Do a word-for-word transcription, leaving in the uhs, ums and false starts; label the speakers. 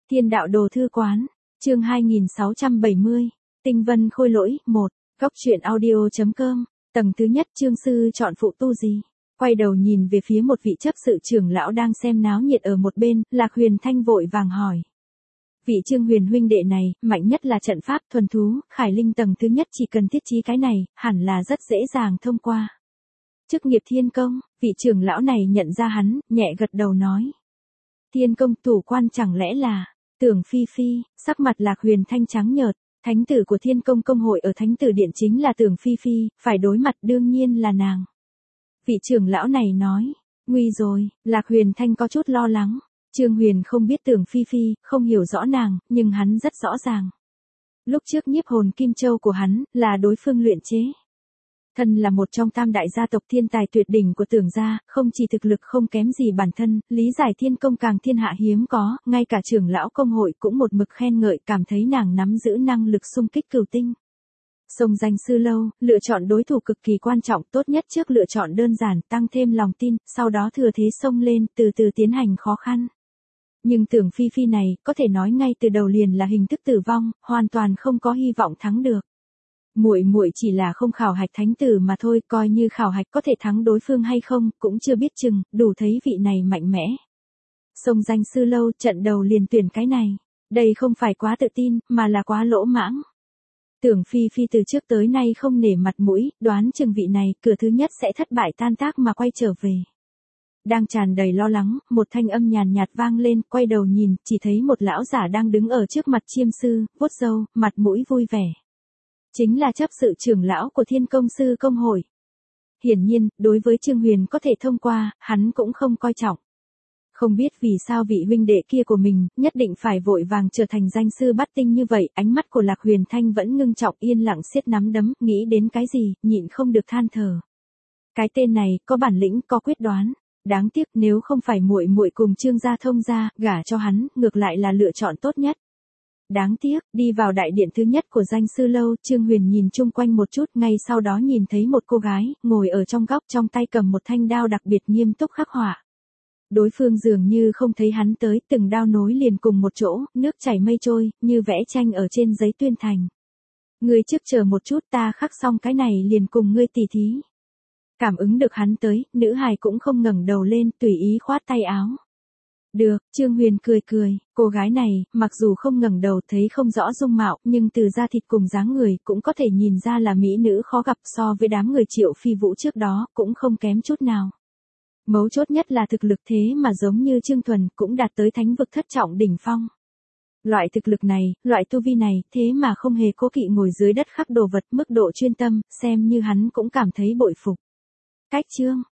Speaker 1: Thiên đạo đồ thư quán, chương hai nghìn sáu trăm bảy mươi, tinh vân khôi lỗi, một, góc truyện audio.com, tầng thứ nhất chương sư chọn phụ tu gì. Quay đầu nhìn về phía một vị chấp sự trưởng lão đang xem náo nhiệt ở một bên, Lạc Huyền Thanh vội vàng hỏi. Vị Trương Huyền huynh đệ này, mạnh nhất là trận pháp thuần thú, khải linh tầng thứ nhất chỉ cần thiết trí cái này, hẳn là rất dễ dàng thông qua. Chức nghiệp thiên công, vị trưởng lão này nhận ra hắn, nhẹ gật đầu nói. Thiên công thủ quan chẳng lẽ là, Tưởng Phi Phi, sắc mặt Lạc Huyền Thanh trắng nhợt, thánh tử của thiên công công hội ở thánh tử điện chính là Tưởng Phi Phi, phải đối mặt đương nhiên là nàng. Vị trưởng lão này nói, nguy rồi, Lạc Huyền Thanh có chút lo lắng. Trương Huyền không biết Tưởng Phi Phi, không hiểu rõ nàng, nhưng hắn rất rõ ràng. Lúc trước nhiếp hồn Kim Châu của hắn, là đối phương luyện chế. Thân là một trong tam đại gia tộc thiên tài tuyệt đỉnh của Tưởng gia, không chỉ thực lực không kém gì bản thân, lý giải thiên công càng thiên hạ hiếm có, ngay cả trưởng lão công hội cũng một mực khen ngợi cảm thấy nàng nắm giữ năng lực xung kích cửu tinh. Sông danh sư lâu, lựa chọn đối thủ cực kỳ quan trọng, tốt nhất trước lựa chọn đơn giản, tăng thêm lòng tin, sau đó thừa thế xông lên, từ từ tiến hành khó khăn. Nhưng Tưởng Phi Phi này, có thể nói ngay từ đầu liền là hình thức tử vong, hoàn toàn không có hy vọng thắng được. Muội muội chỉ là không khảo hạch thánh tử mà thôi, coi như khảo hạch có thể thắng đối phương hay không, cũng chưa biết chừng, đủ thấy vị này mạnh mẽ. Sông danh sư lâu, trận đầu liền tuyển cái này. Đây không phải quá tự tin, mà là quá lỗ mãng. Tưởng Phi Phi từ trước tới nay không nể mặt mũi, đoán chừng vị này, cửa thứ nhất sẽ thất bại tan tác mà quay trở về. Đang tràn đầy lo lắng, một thanh âm nhàn nhạt vang lên, quay đầu nhìn, chỉ thấy một lão giả đang đứng ở trước mặt chiêm sư, vuốt râu, mặt mũi vui vẻ. Chính là chấp sự trưởng lão của Thiên Công Sư Công hội. Hiển nhiên, đối với Trương Huyền có thể thông qua, hắn cũng không coi trọng. Không biết vì sao vị huynh đệ kia của mình, nhất định phải vội vàng trở thành danh sư bát tinh như vậy, ánh mắt của Lạc Huyền Thanh vẫn ngưng trọng yên lặng siết nắm đấm, nghĩ đến cái gì, nhịn không được than thở. Cái tên này, có bản lĩnh, có quyết đoán. Đáng tiếc nếu không phải muội muội cùng Trương gia thông gia, gả cho hắn, ngược lại là lựa chọn tốt nhất. Đáng tiếc, đi vào đại điện thứ nhất của danh sư lâu, Trương Huyền nhìn chung quanh một chút, ngay sau đó nhìn thấy một cô gái, ngồi ở trong góc trong tay cầm một thanh đao đặc biệt nghiêm túc khắc họa. Đối phương dường như không thấy hắn tới, từng đao nối liền cùng một chỗ, nước chảy mây trôi, như vẽ tranh ở trên giấy tuyên thành. Ngươi trước chờ một chút, ta khắc xong cái này liền cùng ngươi tỉ thí. Cảm ứng được hắn tới, nữ hài cũng không ngẩng đầu lên, tùy ý khoát tay áo. Được, Trương Huyền cười cười, cô gái này, mặc dù không ngẩng đầu thấy không rõ dung mạo, nhưng từ da thịt cùng dáng người, cũng có thể nhìn ra là mỹ nữ khó gặp, so với đám người Triệu Phi Vũ trước đó, cũng không kém chút nào. Mấu chốt nhất là thực lực thế mà giống như Trương Thuần, cũng đạt tới thánh vực thất trọng đỉnh phong. Loại thực lực này, loại tu vi này, thế mà không hề cố kỵ ngồi dưới đất khắc đồ vật, mức độ chuyên tâm, xem như hắn cũng cảm thấy bội phục. Cách chương,